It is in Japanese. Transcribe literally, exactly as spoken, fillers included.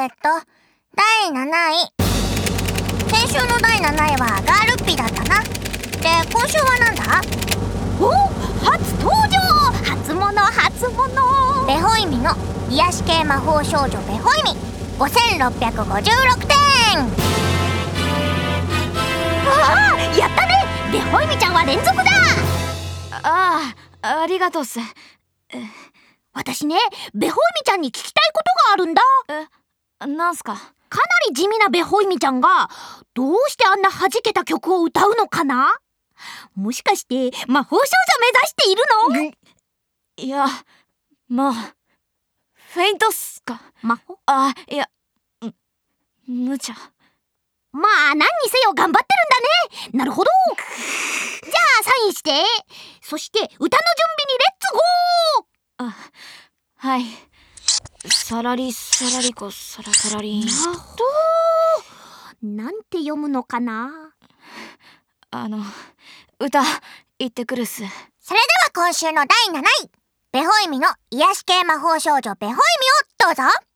えーっとだいなない。先週のだいなないはガールッピだったな。で、今週はなんだ？ お、初登場。初物初物。 ベホイミの癒し系魔法少女ベホイミごせんろっぴゃくごじゅうろくてん。 ああ、やったね。ベホイミちゃんは連続だ。 ああ、ありがとうっす。 私ね、ベホイミちゃんに聞きたいことがあるんだ。 え、なんすか？ かなり地味なベホイミちゃんがどうしてあんな弾けた曲を歌うのかな？もしかして魔法少女目指しているの？ いや、まあフェイントっすか。 魔法？ あ、いや、無茶。 まあ何にせよ頑張ってるんだね。なるほど。じゃあサインして。そして歌の準備にレッツゴー。 あ、はい。サラリサラリコサラサラリン。 なるほど。なんて読むのかな。 あの歌言ってくるっす。 それでは今週のだいなないベホイミの癒し系魔法少女ベホイミをどうぞ。